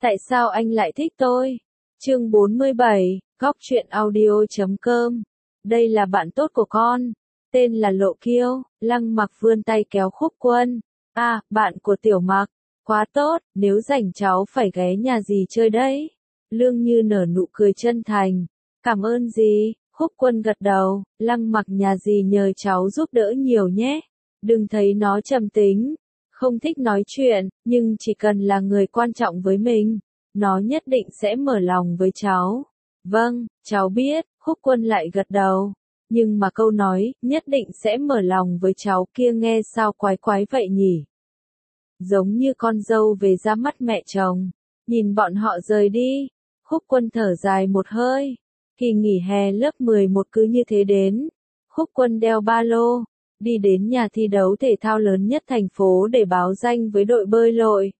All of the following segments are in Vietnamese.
Tại sao anh lại thích tôi? Chương 47, Góc truyện audio.com. Đây là bạn tốt của con. Tên là Lộ Kiêu. Lăng Mặc vươn tay kéo Khúc Quân. À, bạn của Tiểu Mặc. Quá tốt, nếu rảnh cháu phải ghé nhà dì chơi đấy. Lương Như nở nụ cười chân thành. Cảm ơn dì. Khúc Quân gật đầu. Lăng Mặc nhà dì nhờ cháu giúp đỡ nhiều nhé. Đừng thấy nó trầm tính, không thích nói chuyện, nhưng chỉ cần là người quan trọng với mình, nó nhất định sẽ mở lòng với cháu. Vâng, cháu biết. Khúc Quân lại gật đầu. Nhưng mà câu nói, nhất định sẽ mở lòng với cháu kia nghe sao quái quái vậy nhỉ? Giống như con dâu về ra mắt mẹ chồng. Nhìn bọn họ rời đi. Khúc Quân thở dài một hơi. Kỳ nghỉ hè lớp 11 cứ như thế đến. Khúc Quân đeo ba lô, đi đến nhà thi đấu thể thao lớn nhất thành phố để báo danh với đội bơi lội.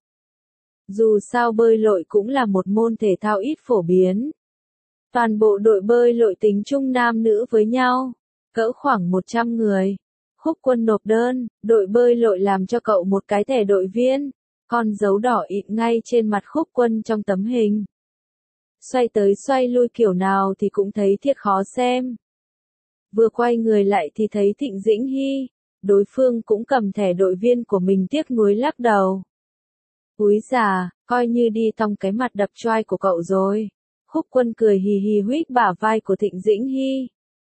Dù sao bơi lội cũng là một môn thể thao ít phổ biến. Toàn bộ đội bơi lội tính chung nam nữ với nhau, cỡ khoảng 100 người. Khúc Quân nộp đơn, đội bơi lội làm cho cậu một cái thẻ đội viên, con dấu đỏ ịn ngay trên mặt Khúc Quân trong tấm hình. Xoay tới xoay lui kiểu nào thì cũng thấy thiệt khó xem. Vừa quay người lại thì thấy Thịnh Dĩnh Hy, đối phương cũng cầm thẻ đội viên của mình tiếc nuối lắc đầu. Úi già, coi như đi tong cái mặt đập choai của cậu rồi. Khúc Quân cười hì hì huých bả vai của Thịnh Dĩnh Hy.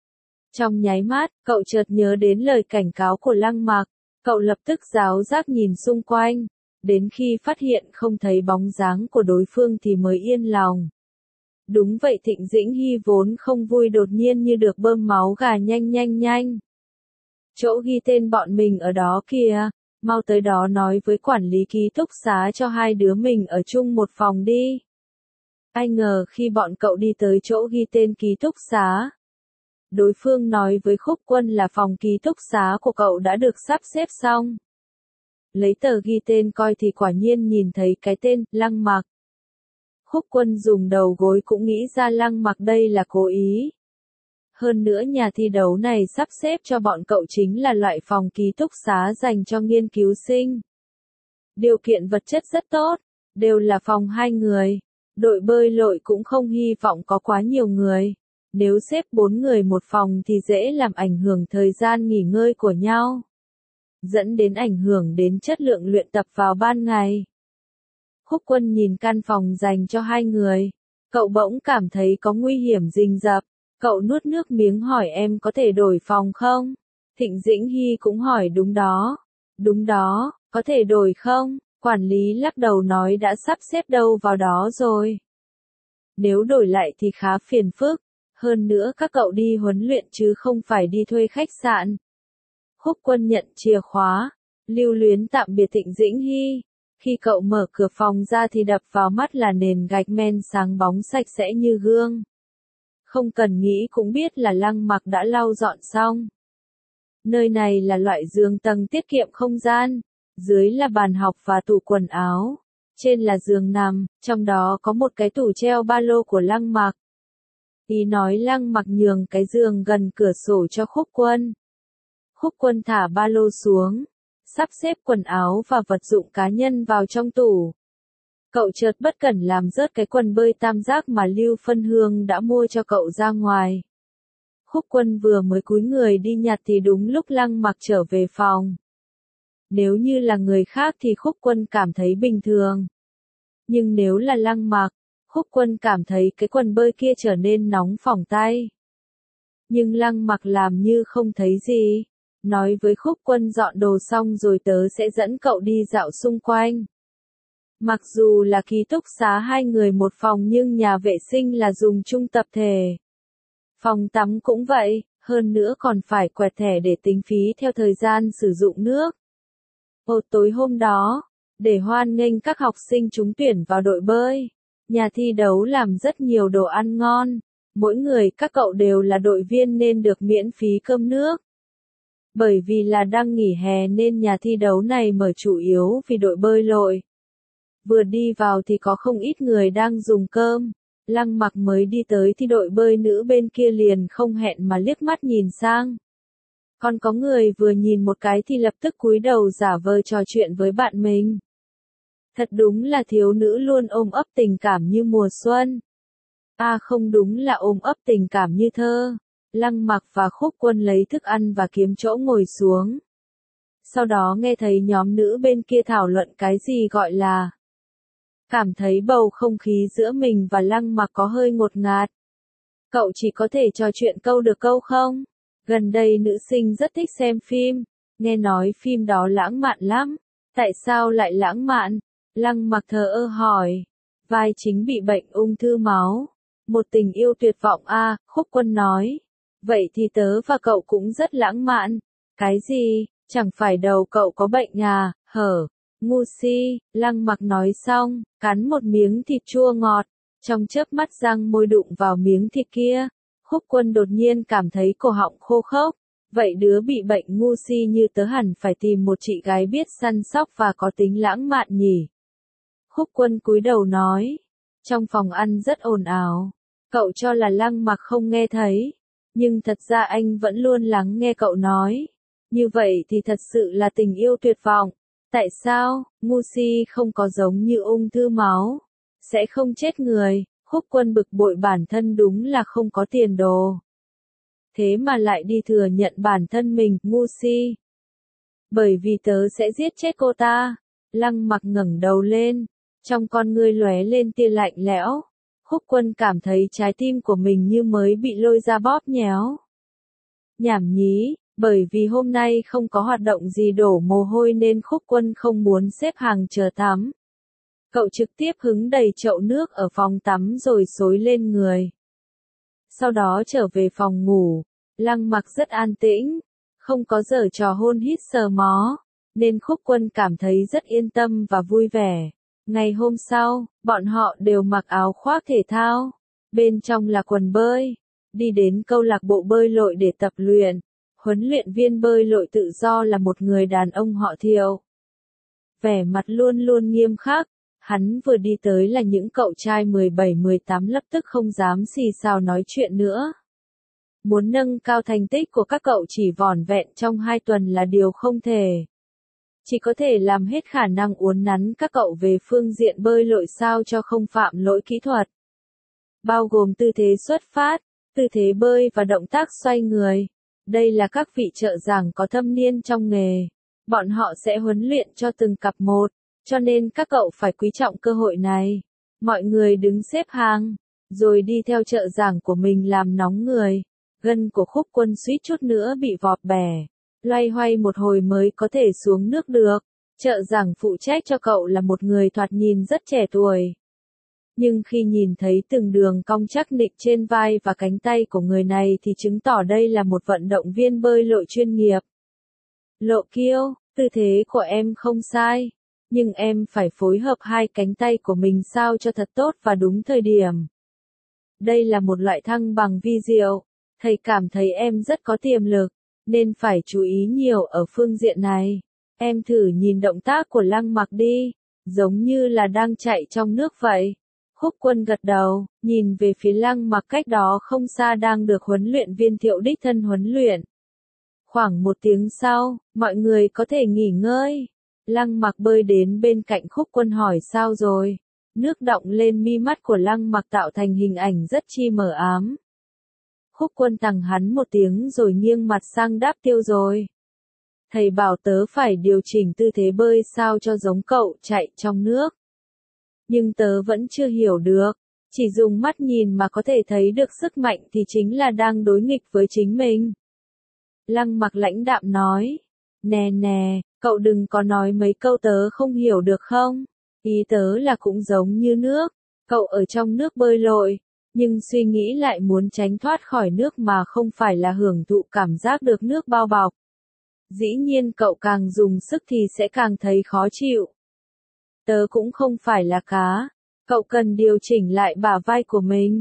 Trong nháy mắt, cậu chợt nhớ đến lời cảnh cáo của Lăng Mặc, cậu lập tức giáo giác nhìn xung quanh, đến khi phát hiện không thấy bóng dáng của đối phương thì mới yên lòng. Đúng vậy, Thịnh Dĩnh Hy vốn không vui đột nhiên như được bơm máu gà nhanh. Chỗ ghi tên bọn mình ở đó kìa, mau tới đó nói với quản lý ký túc xá cho hai đứa mình ở chung một phòng đi. Ai ngờ khi bọn cậu đi tới chỗ ghi tên ký túc xá, đối phương nói với Khúc Quân là phòng ký túc xá của cậu đã được sắp xếp xong. Lấy tờ ghi tên coi thì quả nhiên nhìn thấy cái tên Lăng Mặc. Khúc Quân dùng đầu gối cũng nghĩ ra Lăng Mặc đây là cố ý. Hơn nữa nhà thi đấu này sắp xếp cho bọn cậu chính là loại phòng ký túc xá dành cho nghiên cứu sinh. Điều kiện vật chất rất tốt, đều là phòng 2 người. Đội bơi lội cũng không hy vọng có quá nhiều người. Nếu xếp 4 người một phòng thì dễ làm ảnh hưởng thời gian nghỉ ngơi của nhau, dẫn đến ảnh hưởng đến chất lượng luyện tập vào ban ngày. Khúc Quân nhìn căn phòng dành cho 2 người, cậu bỗng cảm thấy có nguy hiểm rình rập. Cậu nuốt nước miếng hỏi em có thể đổi phòng không? Thịnh Dĩnh Hy cũng hỏi đúng đó, có thể đổi không? Quản lý lắc đầu nói đã sắp xếp đâu vào đó rồi. Nếu đổi lại thì khá phiền phức, hơn nữa các cậu đi huấn luyện chứ không phải đi thuê khách sạn. Khúc Quân nhận chìa khóa, lưu luyến tạm biệt Thịnh Dĩnh Hy. Khi cậu mở cửa phòng ra thì đập vào mắt là nền gạch men sáng bóng sạch sẽ như gương. Không cần nghĩ cũng biết là Lăng Mặc đã lau dọn xong. Nơi này là loại giường tầng tiết kiệm không gian, dưới là bàn học và tủ quần áo, trên là giường nằm, trong đó có một cái tủ treo ba lô của Lăng Mặc. Ý nói Lăng Mặc nhường cái giường gần cửa sổ cho Khúc Quân. Khúc Quân thả ba lô xuống, sắp xếp quần áo và vật dụng cá nhân vào trong tủ. Cậu chợt bất cẩn làm rớt cái quần bơi tam giác mà Lưu Phân Hương đã mua cho cậu ra ngoài. Khúc Quân vừa mới cúi người đi nhặt thì đúng lúc Lăng Mặc trở về phòng. Nếu như là người khác thì Khúc Quân cảm thấy bình thường. Nhưng nếu là Lăng Mặc, Khúc Quân cảm thấy cái quần bơi kia trở nên nóng phỏng tay. Nhưng Lăng Mặc làm như không thấy gì, nói với Khúc Quân dọn đồ xong rồi tớ sẽ dẫn cậu đi dạo xung quanh. Mặc dù là ký túc xá 2 người một phòng nhưng nhà vệ sinh là dùng chung tập thể. Phòng tắm cũng vậy, hơn nữa còn phải quẹt thẻ để tính phí theo thời gian sử dụng nước. Tối hôm đó, để hoan nghênh các học sinh trúng tuyển vào đội bơi, nhà thi đấu làm rất nhiều đồ ăn ngon. Mỗi người các cậu đều là đội viên nên được miễn phí cơm nước. Bởi vì là đang nghỉ hè nên nhà thi đấu này mở chủ yếu vì đội bơi lội. Vừa đi vào thì có không ít người đang dùng cơm. Lăng Mặc mới đi tới thì đội bơi nữ bên kia liền không hẹn mà liếc mắt nhìn sang. Còn có người vừa nhìn một cái thì lập tức cúi đầu giả vờ trò chuyện với bạn mình. Thật đúng là thiếu nữ luôn ôm ấp tình cảm như mùa xuân. Không đúng là ôm ấp tình cảm như thơ. Lăng Mặc và Khúc Quân lấy thức ăn và kiếm chỗ ngồi xuống. Sau đó nghe thấy nhóm nữ bên kia thảo luận cái gì gọi là. Cảm thấy bầu không khí giữa mình và Lăng Mặc có hơi ngột ngạt. Cậu chỉ có thể trò chuyện câu được câu không? Gần đây nữ sinh rất thích xem phim, nghe nói phim đó lãng mạn lắm. Tại sao lại lãng mạn? Lăng Mặc thờ ơ hỏi. Vai chính bị bệnh ung thư máu. Một tình yêu tuyệt vọng Khúc Quân nói. Vậy thì tớ và cậu cũng rất lãng mạn. Cái gì? Chẳng phải đầu cậu có bệnh ngu si, Lăng Mặc nói xong, cắn một miếng thịt chua ngọt. Trong chớp mắt răng môi đụng vào miếng thịt kia. Khúc Quân đột nhiên cảm thấy cổ họng khô khốc. Vậy đứa bị bệnh ngu si như tớ hẳn phải tìm một chị gái biết săn sóc và có tính lãng mạn nhỉ. Khúc Quân cúi đầu nói. Trong phòng ăn rất ồn ào. Cậu cho là Lăng Mặc không nghe thấy. Nhưng thật ra anh vẫn luôn lắng nghe cậu nói. Như vậy thì thật sự là tình yêu tuyệt vọng. Tại sao, ngu si không có giống như ung thư máu? Sẽ không chết người. Khúc Quân bực bội bản thân đúng là không có tiền đồ. Thế mà lại đi thừa nhận bản thân mình, ngu si. Bởi vì tớ sẽ giết chết cô ta. Lăng Mặc ngẩng đầu lên. Trong con ngươi lóe lên tia lạnh lẽo. Khúc Quân cảm thấy trái tim của mình như mới bị lôi ra bóp nhéo. Nhảm nhí, bởi vì hôm nay không có hoạt động gì đổ mồ hôi nên Khúc Quân không muốn xếp hàng chờ tắm. Cậu trực tiếp hứng đầy chậu nước ở phòng tắm rồi xối lên người. Sau đó trở về phòng ngủ, Lăng Mặc rất an tĩnh, không có giở trò hôn hít sờ mó, nên Khúc Quân cảm thấy rất yên tâm và vui vẻ. Ngày hôm sau, bọn họ đều mặc áo khoác thể thao, bên trong là quần bơi, đi đến câu lạc bộ bơi lội để tập luyện. Huấn luyện viên bơi lội tự do là một người đàn ông họ Thiệu. Vẻ mặt luôn luôn nghiêm khắc, hắn vừa đi tới là những cậu trai 17-18 lập tức không dám xì xào nói chuyện nữa. Muốn nâng cao thành tích của các cậu chỉ vỏn vẹn trong 2 tuần là điều không thể. Chỉ có thể làm hết khả năng uốn nắn các cậu về phương diện bơi lội sao cho không phạm lỗi kỹ thuật. Bao gồm tư thế xuất phát, tư thế bơi và động tác xoay người. Đây là các vị trợ giảng có thâm niên trong nghề. Bọn họ sẽ huấn luyện cho từng cặp một, cho nên các cậu phải quý trọng cơ hội này. Mọi người đứng xếp hàng, rồi đi theo trợ giảng của mình làm nóng người. Gân của Khúc Quân suýt chút nữa bị vọt bẻ. Loay hoay một hồi mới có thể xuống nước được. Trợ giảng phụ trách cho cậu là một người thoạt nhìn rất trẻ tuổi. Nhưng khi nhìn thấy từng đường cong chắc nịch trên vai và cánh tay của người này thì chứng tỏ đây là một vận động viên bơi lội chuyên nghiệp. Lộ Kiêu, tư thế của em không sai. Nhưng em phải phối hợp 2 cánh tay của mình sao cho thật tốt và đúng thời điểm. Đây là một loại thăng bằng vi diệu. Thầy cảm thấy em rất có tiềm lực, nên phải chú ý nhiều ở phương diện này. Em thử nhìn động tác của Lăng Mặc đi, giống như là đang chạy trong nước vậy. Khúc Quân gật đầu, nhìn về phía Lăng Mặc cách đó không xa đang được huấn luyện viên Thiệu đích thân huấn luyện. Khoảng 1 tiếng sau, mọi người có thể nghỉ ngơi. Lăng Mặc bơi đến bên cạnh Khúc Quân hỏi sao rồi. Nước đọng lên mi mắt của Lăng Mặc tạo thành hình ảnh rất chi mờ ám. Khúc Quân tằng hắn 1 tiếng rồi nghiêng mặt sang đáp Tiêu rồi. Thầy bảo tớ phải điều chỉnh tư thế bơi sao cho giống cậu chạy trong nước. Nhưng tớ vẫn chưa hiểu được. Chỉ dùng mắt nhìn mà có thể thấy được sức mạnh thì chính là đang đối nghịch với chính mình. Lăng Mặc lãnh đạm nói. Nè, cậu đừng có nói mấy câu tớ không hiểu được không? Ý tớ là cũng giống như nước. Cậu ở trong nước bơi lội, nhưng suy nghĩ lại muốn tránh thoát khỏi nước mà không phải là hưởng thụ cảm giác được nước bao bọc. Dĩ nhiên cậu càng dùng sức thì sẽ càng thấy khó chịu. Tớ cũng không phải là cá. Cậu cần điều chỉnh lại bả vai của mình.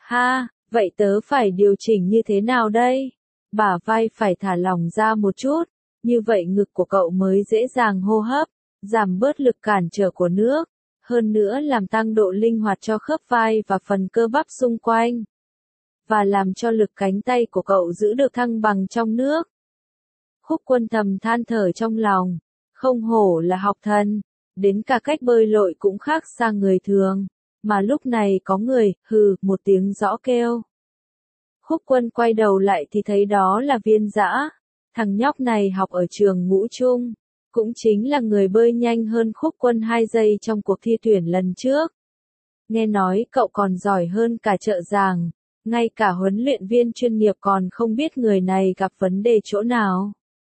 Vậy tớ phải điều chỉnh như thế nào đây? Bả vai phải thả lỏng ra một chút. Như vậy ngực của cậu mới dễ dàng hô hấp, giảm bớt lực cản trở của nước. Hơn nữa làm tăng độ linh hoạt cho khớp vai và phần cơ bắp xung quanh. Và làm cho lực cánh tay của cậu giữ được thăng bằng trong nước. Khúc Quân thầm than thở trong lòng. Không hổ là học thần. đến cả cách bơi lội cũng khác xa người thường, mà lúc này có người, hừ, một tiếng rõ kêu. Khúc Quân quay đầu lại thì thấy đó là Viên Dã, thằng nhóc này học ở trường ngũ trung, cũng chính là người bơi nhanh hơn Khúc Quân 2 giây trong cuộc thi tuyển lần trước. Nghe nói cậu còn giỏi hơn cả Trợ Giảng, ngay cả huấn luyện viên chuyên nghiệp còn không biết người này gặp vấn đề chỗ nào.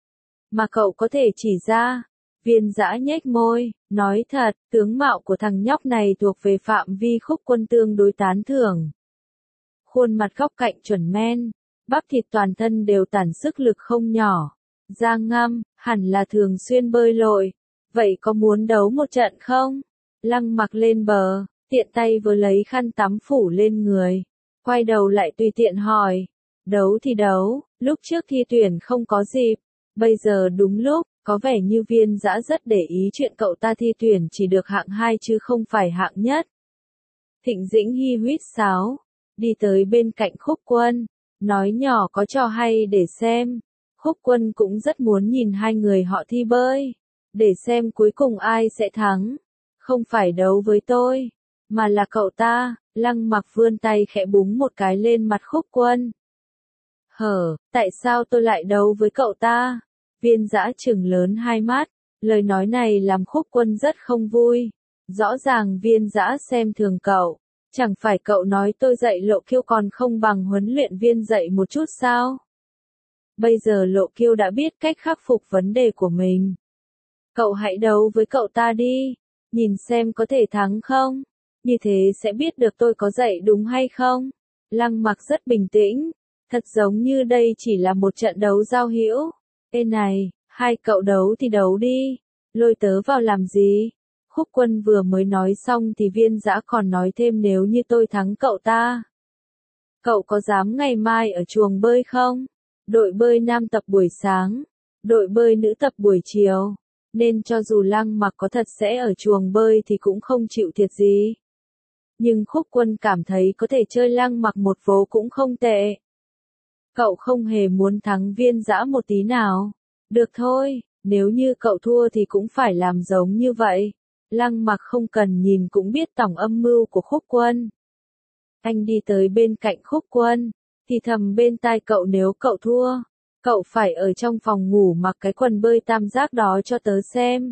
Mà cậu có thể chỉ ra. Viên Dã nhếch môi, nói thật, tướng mạo của thằng nhóc này thuộc về phạm vi Khúc Quân tương đối tán thưởng. Khuôn mặt góc cạnh chuẩn men, bắp thịt toàn thân đều tản sức lực không nhỏ. Da ngăm, hẳn là thường xuyên bơi lội. Vậy có muốn đấu một trận không? Lăng Mặc lên bờ, tiện tay vừa lấy khăn tắm phủ lên người. Quay đầu lại tùy tiện hỏi. Đấu thì đấu, lúc trước thi tuyển không có dịp. Bây giờ đúng lúc, có vẻ như Viên Dã rất để ý chuyện cậu ta thi tuyển chỉ được hạng 2 chứ không phải hạng nhất. Thịnh Dĩnh Hi huýt sáo, đi tới bên cạnh Khúc Quân, nói nhỏ có trò hay để xem. Khúc Quân cũng rất muốn nhìn hai người họ thi bơi, để xem cuối cùng ai sẽ thắng. Không phải đấu với tôi, mà là cậu ta. Lăng Mặc vươn tay khẽ búng một cái lên mặt Khúc Quân. Hở, tại sao tôi lại đấu với cậu ta? Viên Dã trừng lớn hai mắt, lời nói này làm Khúc Quân rất không vui. Rõ ràng Viên Dã xem thường cậu, chẳng phải cậu nói tôi dạy Lộ Kiêu còn không bằng huấn luyện viên dạy một chút sao? Bây giờ Lộ Kiêu đã biết cách khắc phục vấn đề của mình. Cậu hãy đấu với cậu ta đi, nhìn xem có thể thắng không? Như thế sẽ biết được tôi có dạy đúng hay không? Lăng Mặc rất bình tĩnh, thật giống như đây chỉ là một trận đấu giao hữu. Ê này, hai cậu đấu thì đấu đi, lôi tớ vào làm gì? Khúc Quân vừa mới nói xong thì Viên Dã còn nói thêm nếu như tôi thắng cậu ta. Cậu có dám ngày mai ở chuồng bơi không? Đội bơi nam tập buổi sáng, đội bơi nữ tập buổi chiều, nên cho dù Lăng Mặc có thật sẽ ở chuồng bơi thì cũng không chịu thiệt gì. Nhưng Khúc Quân cảm thấy có thể chơi Lăng Mặc một vố cũng không tệ. Cậu không hề muốn thắng Viên Dã một tí nào. Được thôi, nếu như cậu thua thì cũng phải làm giống như vậy. Lăng Mặc không cần nhìn cũng biết tổng âm mưu của Khúc Quân. Anh đi tới bên cạnh Khúc Quân, thì thầm bên tai cậu nếu cậu thua, cậu phải ở trong phòng ngủ mặc cái quần bơi tam giác đó cho tớ xem.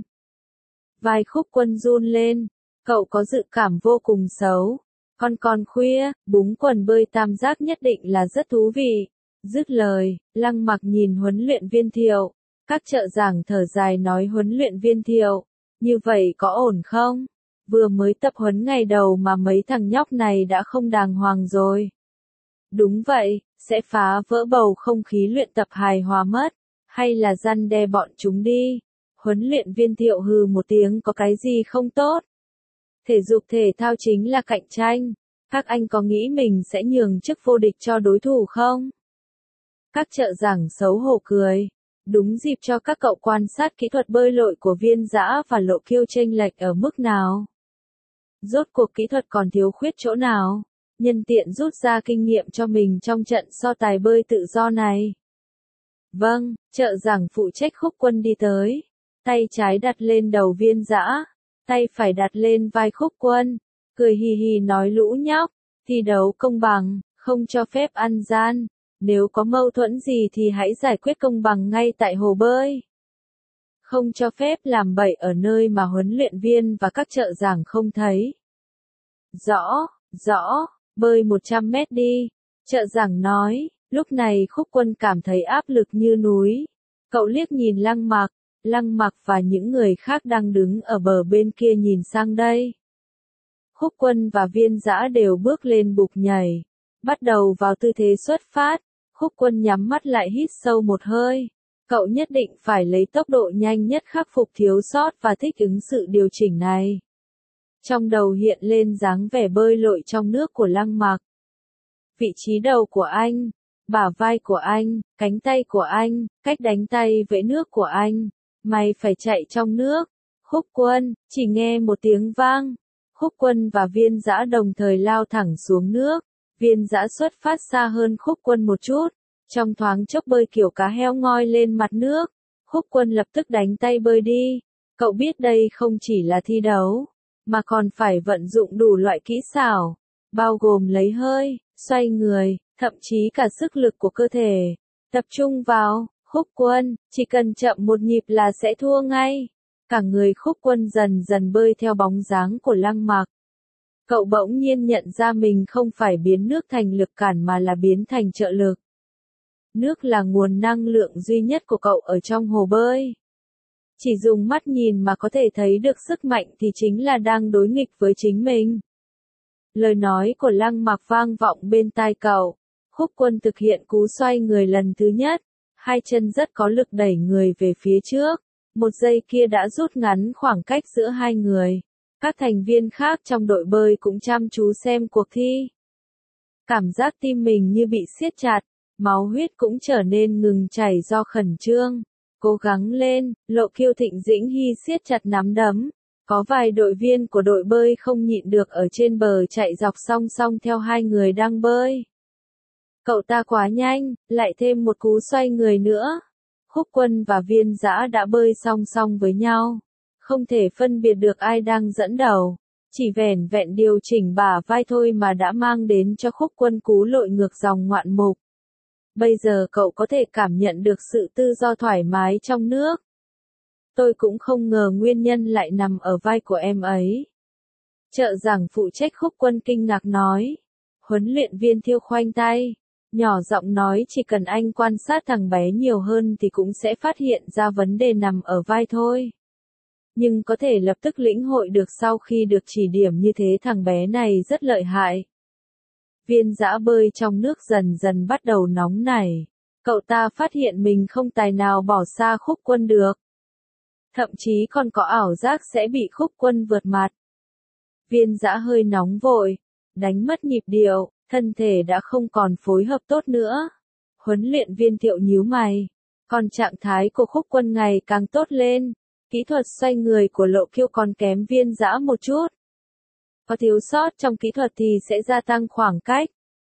Vai Khúc Quân run lên, cậu có dự cảm vô cùng xấu. Còn khuya, búng quần bơi tam giác nhất định là rất thú vị. Dứt lời, Lăng Mặc nhìn huấn luyện viên Thiệu. Các trợ giảng thở dài nói huấn luyện viên Thiệu, như vậy có ổn không? Vừa mới tập huấn ngày đầu mà mấy thằng nhóc này đã không đàng hoàng rồi. Đúng vậy, sẽ phá vỡ bầu không khí luyện tập hài hòa mất, hay là răn đe bọn chúng đi. Huấn luyện viên Thiệu hừ một tiếng có cái gì không tốt. Thể dục thể thao chính là cạnh tranh, các anh có nghĩ mình sẽ nhường chức vô địch cho đối thủ không? Các trợ giảng xấu hổ cười. Đúng dịp cho các cậu quan sát kỹ thuật bơi lội của Viên Dã và Lộ Kiêu chênh lệch ở mức nào. Rốt cuộc kỹ thuật còn thiếu khuyết chỗ nào, nhân tiện rút ra kinh nghiệm cho mình trong trận so tài bơi tự do này. Vâng, trợ giảng phụ trách Khúc Quân đi tới, tay trái đặt lên đầu Viên Dã, tay phải đặt lên vai Khúc Quân, cười hì hì nói lũ nhóc, thi đấu công bằng, không cho phép ăn gian. Nếu có mâu thuẫn gì thì hãy giải quyết công bằng ngay tại hồ bơi. Không cho phép làm bậy ở nơi mà huấn luyện viên và các trợ giảng không thấy. Rõ, bơi 100 mét đi. Trợ giảng nói, lúc này Khúc Quân cảm thấy áp lực như núi. Cậu liếc nhìn Lăng Mặc và những người khác đang đứng ở bờ bên kia nhìn sang đây. Khúc Quân và Viên Dã đều bước lên bục nhảy, bắt đầu vào tư thế xuất phát. Khúc Quân nhắm mắt lại hít sâu một hơi. Cậu nhất định phải lấy tốc độ nhanh nhất khắc phục thiếu sót và thích ứng sự điều chỉnh này. Trong đầu hiện lên dáng vẻ bơi lội trong nước của Lăng Mặc. Vị trí đầu của anh, bả vai của anh, cánh tay của anh, cách đánh tay vẫy nước của anh. Mày phải chạy trong nước. Khúc Quân, chỉ nghe một tiếng vang. Khúc Quân và Viên Dã đồng thời lao thẳng xuống nước. Viên Dã xuất phát xa hơn Khúc Quân một chút, trong thoáng chốc bơi kiểu cá heo ngoi lên mặt nước. Khúc Quân lập tức đánh tay bơi đi, Cậu biết đây không chỉ là thi đấu, mà còn phải vận dụng đủ loại kỹ xảo, bao gồm lấy hơi, xoay người, thậm chí cả sức lực của cơ thể. Tập trung vào, Khúc Quân, chỉ cần chậm một nhịp là sẽ thua ngay. Cả người Khúc Quân dần dần bơi theo bóng dáng của Lăng Mặc. Cậu bỗng nhiên nhận ra mình không phải biến nước thành lực cản mà là biến thành trợ lực. Nước là nguồn năng lượng duy nhất của cậu ở trong hồ bơi. Chỉ dùng mắt nhìn mà có thể thấy được sức mạnh thì chính là đang đối nghịch với chính mình. Lời nói của Lăng Mặc vang vọng bên tai cậu. Khúc Quân thực hiện cú xoay người lần thứ nhất. Hai chân rất có lực đẩy người về phía trước. Một giây kia đã rút ngắn khoảng cách giữa hai người. Các thành viên khác trong đội bơi cũng chăm chú xem cuộc thi. Cảm giác tim mình như bị siết chặt, máu huyết cũng trở nên ngừng chảy do khẩn trương. Cố gắng lên, Lộ Kiêu Thịnh Dĩnh Hy siết chặt nắm đấm. Có vài đội viên của đội bơi không nhịn được ở trên bờ chạy dọc song song theo hai người đang bơi. Cậu ta quá nhanh, lại thêm một cú xoay người nữa. Khúc Quân và Viên Dã đã bơi song song với nhau. Không thể phân biệt được ai đang dẫn đầu. Chỉ vẻn vẹn điều chỉnh bả vai thôi mà đã mang đến cho Khúc Quân cú lội ngược dòng ngoạn mục. Bây giờ cậu có thể cảm nhận được sự tự do thoải mái trong nước. Tôi cũng không ngờ nguyên nhân lại nằm ở vai của em ấy. Trợ giảng phụ trách Khúc Quân kinh ngạc nói. Huấn luyện viên Thiêu khoanh tay, nhỏ giọng nói chỉ cần anh quan sát thằng bé nhiều hơn thì cũng sẽ phát hiện ra vấn đề nằm ở vai thôi. Nhưng có thể lập tức lĩnh hội được sau khi được chỉ điểm như thế thằng bé này rất lợi hại. Viên Dã bơi trong nước dần dần bắt đầu nóng nảy. Cậu ta phát hiện mình không tài nào bỏ xa Khúc Quân được. Thậm chí còn có ảo giác sẽ bị Khúc Quân vượt mặt. Viên Dã hơi nóng vội, đánh mất nhịp điệu, thân thể đã không còn phối hợp tốt nữa. Huấn luyện viên Thiệu nhíu mày. Còn trạng thái của Khúc Quân ngày càng tốt lên. Kỹ thuật xoay người của Lộ Kiêu còn kém Viên Dã một chút. Có thiếu sót trong kỹ thuật thì sẽ gia tăng khoảng cách.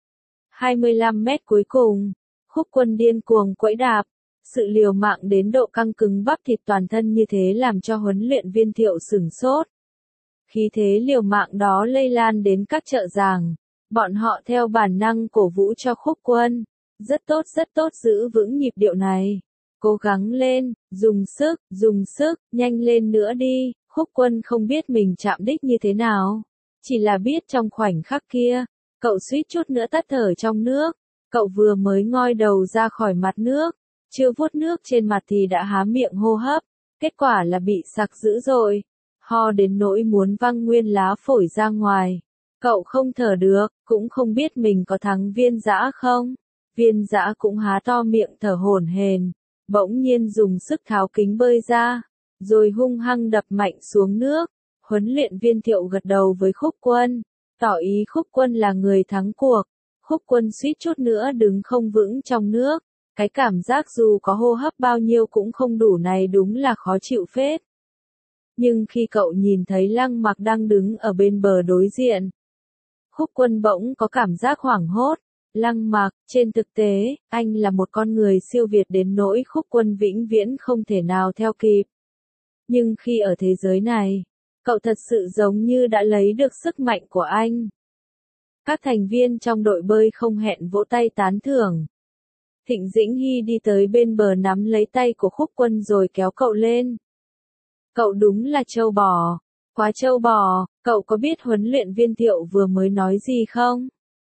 25 mét cuối cùng, Khúc Quân điên cuồng quẫy đạp. Sự liều mạng đến độ căng cứng bắp thịt toàn thân như thế làm cho huấn luyện viên Thiệu sửng sốt. Khí thế liều mạng đó lây lan đến các trợ giảng. Bọn họ theo bản năng cổ vũ cho Khúc Quân. Rất tốt giữ vững nhịp điệu này. Cố gắng lên, dùng sức, nhanh lên nữa đi. Khúc Quân không biết mình chạm đích như thế nào. Chỉ là biết trong khoảnh khắc kia, cậu suýt chút nữa tắt thở trong nước. Cậu vừa mới ngoi đầu ra khỏi mặt nước, chưa vuốt nước trên mặt thì đã há miệng hô hấp. Kết quả là bị sặc dữ dội. Ho đến nỗi muốn văng nguyên lá phổi ra ngoài. Cậu không thở được, cũng không biết mình có thắng Viên Dã không. Viên Dã cũng há to miệng thở hổn hển, bỗng nhiên dùng sức tháo kính bơi ra, rồi hung hăng đập mạnh xuống nước. Huấn luyện viên Thiệu gật đầu với Khúc Quân, tỏ ý Khúc Quân là người thắng cuộc. Khúc Quân suýt chút nữa đứng không vững trong nước. Cái cảm giác dù có hô hấp bao nhiêu cũng không đủ này đúng là khó chịu phết. Nhưng khi cậu nhìn thấy Lăng Mặc đang đứng ở bên bờ đối diện, Khúc Quân bỗng có cảm giác hoảng hốt. Lăng Mặc, trên thực tế, anh là một con người siêu việt đến nỗi Khúc Quân vĩnh viễn không thể nào theo kịp. Nhưng khi ở thế giới này, cậu thật sự giống như đã lấy được sức mạnh của anh. Các thành viên trong đội bơi không hẹn vỗ tay tán thưởng. Thịnh Dĩnh Hy đi tới bên bờ nắm lấy tay của Khúc Quân rồi kéo cậu lên. Cậu đúng là trâu bò, quá trâu bò. Cậu có biết huấn luyện viên Thiệu vừa mới nói gì không?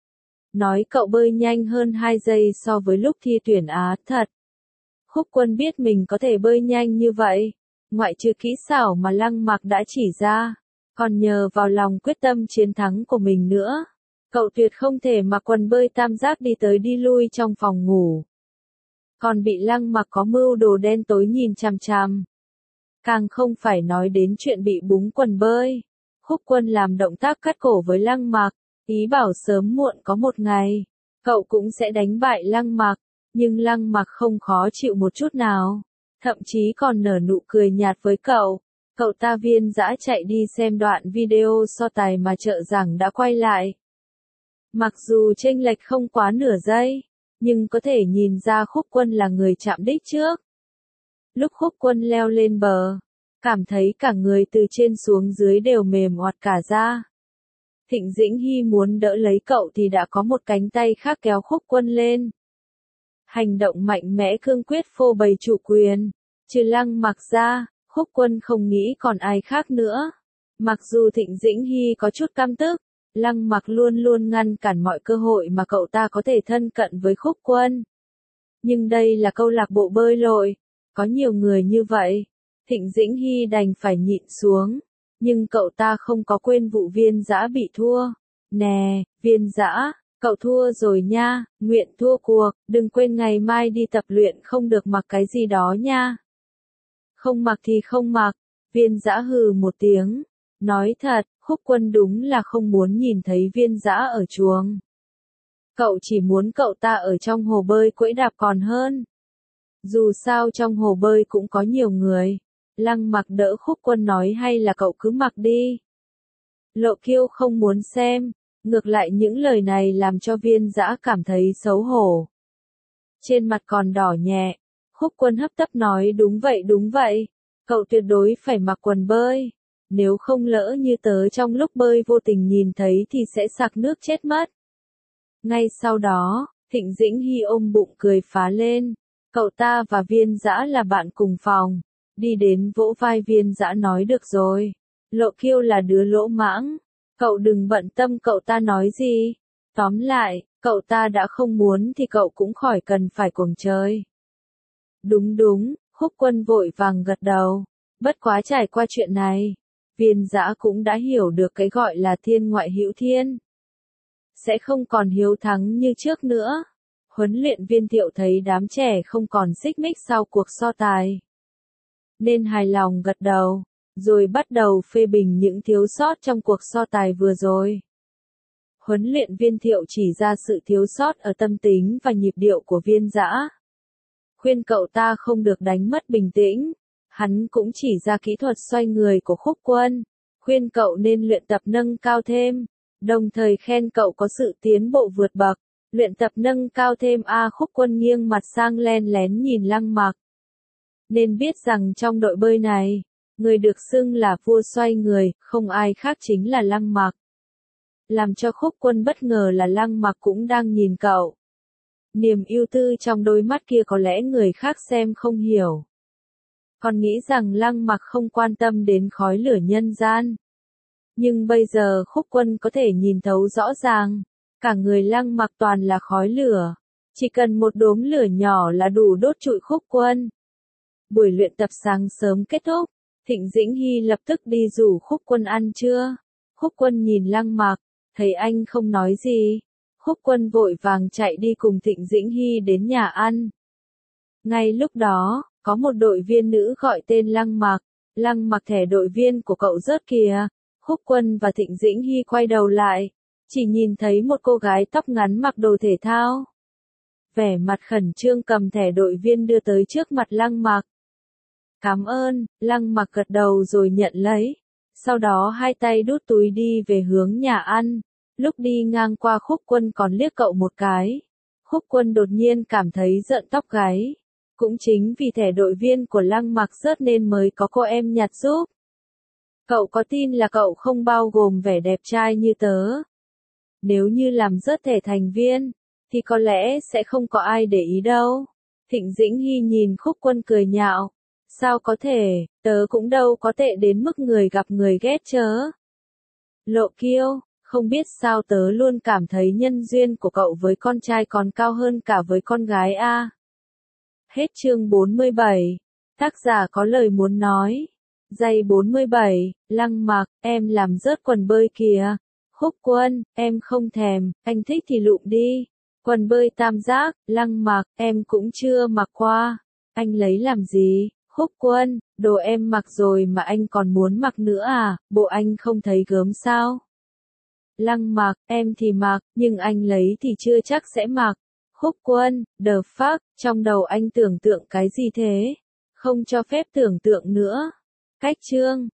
Nói cậu bơi nhanh hơn 2 giây so với lúc thi tuyển Á, thật. Khúc Quân biết mình có thể bơi nhanh như vậy, ngoại trừ kỹ xảo mà Lăng Mặc đã chỉ ra, còn nhờ vào lòng quyết tâm chiến thắng của mình nữa. Cậu tuyệt không thể mặc quần bơi tam giác đi tới đi lui trong phòng ngủ. Còn bị Lăng Mặc có mưu đồ đen tối nhìn chằm chằm. Càng không phải nói đến chuyện bị búng quần bơi. Khúc Quân làm động tác cắt cổ với Lăng Mặc, ý bảo sớm muộn có một ngày, cậu cũng sẽ đánh bại Lăng Mặc. Nhưng Lăng Mặc không khó chịu một chút nào, thậm chí còn nở nụ cười nhạt với cậu. Cậu ta Viên Dã chạy đi xem đoạn video so tài mà trợ giảng đã quay lại. Mặc dù chênh lệch không quá nửa giây, nhưng có thể nhìn ra Khúc Quân là người chạm đích trước. Lúc Khúc Quân leo lên bờ, cảm thấy cả người từ trên xuống dưới đều mềm oặt cả ra. Thịnh Dĩnh Hy muốn đỡ lấy cậu thì đã có một cánh tay khác kéo Khúc Quân lên. Hành động mạnh mẽ cương quyết phô bày chủ quyền, trừ Lăng Mặc ra, Khúc Quân không nghĩ còn ai khác nữa. Mặc dù Thịnh Dĩnh Hy có chút căm tức, Lăng Mặc luôn luôn ngăn cản mọi cơ hội mà cậu ta có thể thân cận với Khúc Quân. Nhưng đây là câu lạc bộ bơi lội, có nhiều người như vậy, Thịnh Dĩnh Hy đành phải nhịn xuống. Nhưng cậu ta không có quên vụ Viên Dã bị thua. Nè, Viên Dã, cậu thua rồi nha, nguyện thua cuộc, đừng quên ngày mai đi tập luyện không được mặc cái gì đó nha. Không mặc thì không mặc, Viên Dã hừ một tiếng. Nói thật, Khúc Quân đúng là không muốn nhìn thấy Viên Dã ở chuồng. Cậu chỉ muốn cậu ta ở trong hồ bơi quẫy đạp còn hơn. Dù sao trong hồ bơi cũng có nhiều người. Lăng Mặc đỡ Khúc Quân nói hay là cậu cứ mặc đi. Lộ Kiêu không muốn xem, ngược lại những lời này làm cho Viên Dã cảm thấy xấu hổ. Trên mặt còn đỏ nhẹ, Khúc Quân hấp tấp nói đúng vậy, cậu tuyệt đối phải mặc quần bơi. Nếu không lỡ như tớ trong lúc bơi vô tình nhìn thấy thì sẽ sặc nước chết mất. Ngay sau đó, Thịnh Dĩnh Hy ôm bụng cười phá lên. Cậu ta và Viên Dã là bạn cùng phòng. Đi đến vỗ vai Viên Dã nói được rồi. Lộ Kiêu là đứa lỗ mãng. Cậu đừng bận tâm cậu ta nói gì. Tóm lại, cậu ta đã không muốn thì cậu cũng khỏi cần phải cuồng chơi. Đúng, Khúc Quân vội vàng gật đầu. Bất quá trải qua chuyện này, Viên Dã cũng đã hiểu được cái gọi là thiên ngoại hữu thiên. Sẽ không còn hiếu thắng như trước nữa. Huấn luyện viên Thiệu thấy đám trẻ không còn xích mích sau cuộc so tài, nên hài lòng gật đầu, rồi bắt đầu phê bình những thiếu sót trong cuộc so tài vừa rồi. Huấn luyện viên Thiệu chỉ ra sự thiếu sót ở tâm tính và nhịp điệu của Viên Dã. Khuyên cậu ta không được đánh mất bình tĩnh. Hắn cũng chỉ ra kỹ thuật xoay người của Khúc Quân, khuyên cậu nên luyện tập nâng cao thêm, đồng thời khen cậu có sự tiến bộ vượt bậc. Luyện tập nâng cao thêm Khúc Quân nghiêng mặt sang len lén nhìn Lăng Mặc. Nên biết rằng trong đội bơi này, người được xưng là vua xoay người, không ai khác chính là Lăng Mặc. Làm cho Khúc Quân bất ngờ là Lăng Mặc cũng đang nhìn cậu. Niềm ưu tư trong đôi mắt kia có lẽ người khác xem không hiểu. Còn nghĩ rằng Lăng Mặc không quan tâm đến khói lửa nhân gian. Nhưng bây giờ Khúc Quân có thể nhìn thấu rõ ràng. Cả người Lăng Mặc toàn là khói lửa. Chỉ cần một đốm lửa nhỏ là đủ đốt trụi Khúc Quân. Buổi luyện tập sáng sớm kết thúc. Thịnh Dĩnh Hy lập tức đi rủ Khúc Quân ăn trưa. Khúc Quân nhìn Lăng Mặc, thấy anh không nói gì. Khúc Quân vội vàng chạy đi cùng Thịnh Dĩnh Hy đến nhà ăn. Ngay lúc đó, có một đội viên nữ gọi tên Lăng Mặc. Lăng Mặc thẻ đội viên của cậu rớt kìa. Khúc Quân và Thịnh Dĩnh Hy quay đầu lại. Chỉ nhìn thấy một cô gái tóc ngắn mặc đồ thể thao. Vẻ mặt khẩn trương cầm thẻ đội viên đưa tới trước mặt Lăng Mặc. Cảm ơn, Lăng Mặc gật đầu rồi nhận lấy. Sau đó hai tay đút túi đi về hướng nhà ăn. Lúc đi ngang qua Khúc Quân còn liếc cậu một cái. Khúc Quân đột nhiên cảm thấy rợn tóc gáy. Cũng chính vì thẻ đội viên của Lăng Mặc rớt nên mới có cô em nhặt giúp. Cậu có tin là cậu không bao gồm vẻ đẹp trai như tớ? Nếu như làm rớt thẻ thành viên, thì có lẽ sẽ không có ai để ý đâu. Thịnh Dĩnh Hy nhìn Khúc Quân cười nhạo. Sao có thể, tớ cũng đâu có tệ đến mức người gặp người ghét chớ. Lộ Kiêu, không biết sao tớ luôn cảm thấy nhân duyên của cậu với con trai còn cao hơn cả với con gái a. Hết chương 47. Tác giả có lời muốn nói. Giây 47, Lăng Mặc, em làm rớt quần bơi kìa. Khúc Quân, em không thèm, anh thích thì lụm đi. Quần bơi tam giác, Lăng Mặc, em cũng chưa mặc qua. Anh lấy làm gì? Khúc Quân, đồ em mặc rồi mà anh còn muốn mặc nữa à, bộ anh không thấy gớm sao? Lăng Mặc, em thì mặc, nhưng anh lấy thì chưa chắc sẽ mặc. Khúc Quân, the fuck, trong đầu anh tưởng tượng cái gì thế? Không cho phép tưởng tượng nữa. Cách chương